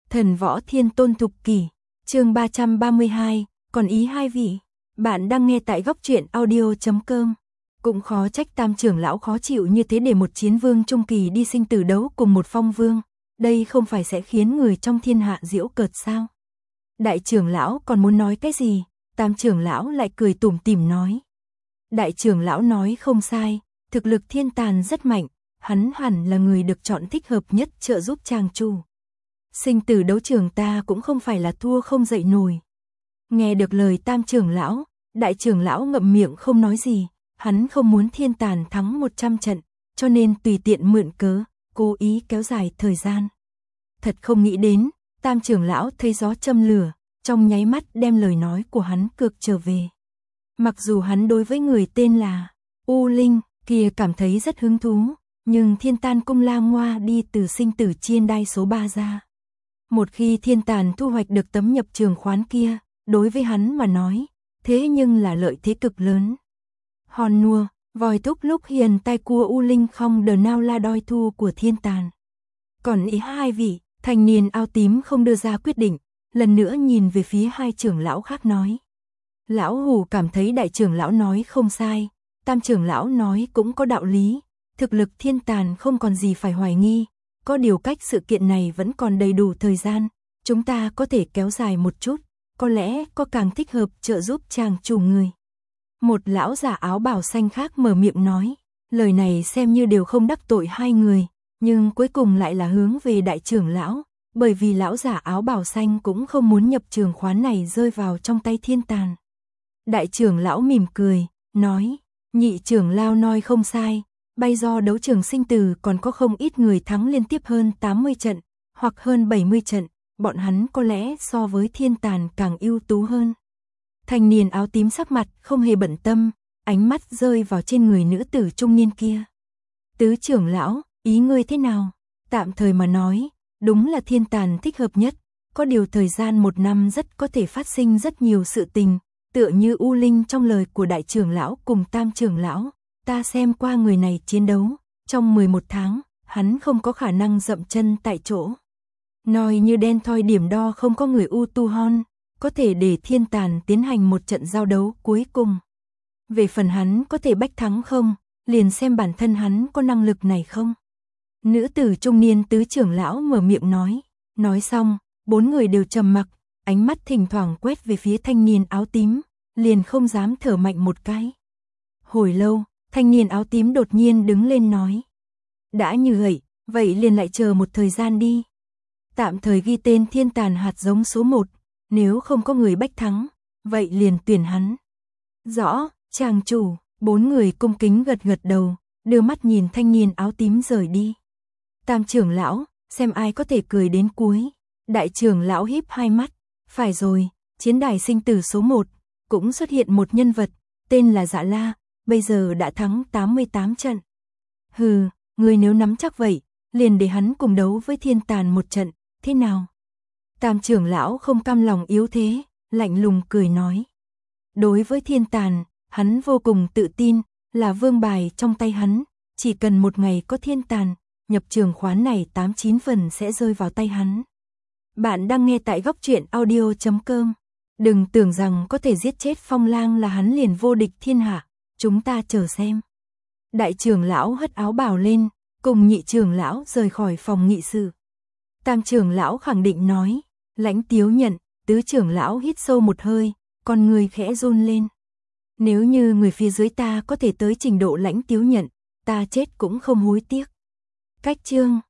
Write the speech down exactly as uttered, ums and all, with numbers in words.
Thần võ thiên tôn thục kỷ, chương ba trăm ba mươi hai, còn ý hai vị. Bạn đang nghe tại góc truyện audio chấm com. Cũng khó trách Tam trưởng lão khó chịu như thế để một chiến vương trung kỳ đi sinh tử đấu cùng một phong vương. Đây không phải sẽ khiến người trong thiên hạ giễu cợt sao? Đại trưởng lão còn muốn nói cái gì? Tam trưởng lão lại cười tủm tỉm nói. Đại trưởng lão nói không sai, thực lực thiên tàn rất mạnh, hắn hẳn là người được chọn thích hợp nhất trợ giúp chàng chủ. Sinh tử đấu trường ta cũng không phải là thua không dậy nổi. Nghe được lời Tam trưởng lão, đại trưởng lão ngậm miệng không nói gì, hắn không muốn thiên tàn thắng một trăm trận, cho nên tùy tiện mượn cớ, cố ý kéo dài thời gian. Thật không nghĩ đến, Tam trưởng lão thấy gió châm lửa, trong nháy mắt đem lời nói của hắn cược trở về. Mặc dù hắn đối với người tên là U Linh kia cảm thấy rất hứng thú, nhưng thiên tàn cung La Ngoa đi từ sinh tử chiên đai số ba ra. Một khi thiên tàn thu hoạch được tấm nhập trường khoán kia, đối với hắn mà nói, thế nhưng là lợi thế cực lớn. Hòn nua, vòi thúc lúc hiền tai cua U Linh không đờ nào la đoi thu của thiên tàn. Còn ý hai vị, thanh niên áo tím không đưa ra quyết định, lần nữa nhìn về phía hai trưởng lão khác nói. Lão Hủ cảm thấy đại trưởng lão nói không sai, Tam trưởng lão nói cũng có đạo lý, thực lực thiên tàn không còn gì phải hoài nghi, có điều cách sự kiện này vẫn còn đầy đủ thời gian, chúng ta có thể kéo dài một chút, có lẽ có càng thích hợp trợ giúp chàng chủ người. Một lão giả áo bào xanh khác mở miệng nói, lời này xem như đều không đắc tội hai người, nhưng cuối cùng lại là hướng về đại trưởng lão, bởi vì lão giả áo bào xanh cũng không muốn nhập trường khoán này rơi vào trong tay thiên tàn. Đại trưởng lão mỉm cười, nói, nhị trưởng lão nói không sai, bay do đấu trường sinh tử còn có không ít người thắng liên tiếp hơn tám mươi trận, hoặc hơn bảy mươi trận, bọn hắn có lẽ so với thiên tàn càng ưu tú hơn. Thanh niên áo tím sắc mặt không hề bận tâm, ánh mắt rơi vào trên người nữ tử trung niên kia. Tứ trưởng lão, ý ngươi thế nào? Tạm thời mà nói, đúng là thiên tàn thích hợp nhất, có điều thời gian một năm rất có thể phát sinh rất nhiều sự tình, tựa như U Linh trong lời của đại trưởng lão cùng Tam trưởng lão. Ta xem qua người này chiến đấu, trong mười một tháng, hắn không có khả năng dậm chân tại chỗ. Nói như đen thoi điểm đo không có người U Tu Hon, có thể để thiên tàn tiến hành một trận giao đấu cuối cùng. Về phần hắn có thể bách thắng không, liền xem bản thân hắn có năng lực này không. Nữ tử trung niên tứ trưởng lão mở miệng nói, nói xong, bốn người đều trầm mặc, ánh mắt thỉnh thoảng quét về phía thanh niên áo tím, liền không dám thở mạnh một cái. Hồi lâu, thanh niên áo tím đột nhiên đứng lên nói. Đã như vậy, vậy liền lại chờ một thời gian đi. Tạm thời ghi tên thiên tàn hạt giống số một, nếu không có người bách thắng, vậy liền tuyển hắn. Rõ, chàng chủ, bốn người cung kính gật gật đầu, đưa mắt nhìn thanh niên áo tím rời đi. Tam trưởng lão, xem ai có thể cười đến cuối. Đại trưởng lão híp hai mắt, phải rồi, chiến đài sinh tử số một, cũng xuất hiện một nhân vật, tên là Dạ La. Bây giờ đã thắng tám mươi tám trận. Hừ, người nếu nắm chắc vậy, liền để hắn cùng đấu với thiên tàn một trận, thế nào? Tam trưởng lão không cam lòng yếu thế, lạnh lùng cười nói. Đối với thiên tàn, hắn vô cùng tự tin, là vương bài trong tay hắn, chỉ cần một ngày có thiên tàn, nhập trường khoán này tám chín phần sẽ rơi vào tay hắn. Bạn đang nghe tại góc truyện audio chấm com. Đừng tưởng rằng có thể giết chết Phong Lang là hắn liền vô địch thiên hạ. Chúng ta chờ xem. Đại trưởng lão hất áo bào lên, cùng nhị trưởng lão rời khỏi phòng nghị sự. Tam trưởng lão khẳng định nói, Lãnh Tiếu Nhận, tứ trưởng lão hít sâu một hơi, con người khẽ run lên. Nếu như người phía dưới ta có thể tới trình độ Lãnh Tiếu Nhận, ta chết cũng không hối tiếc. Cách chương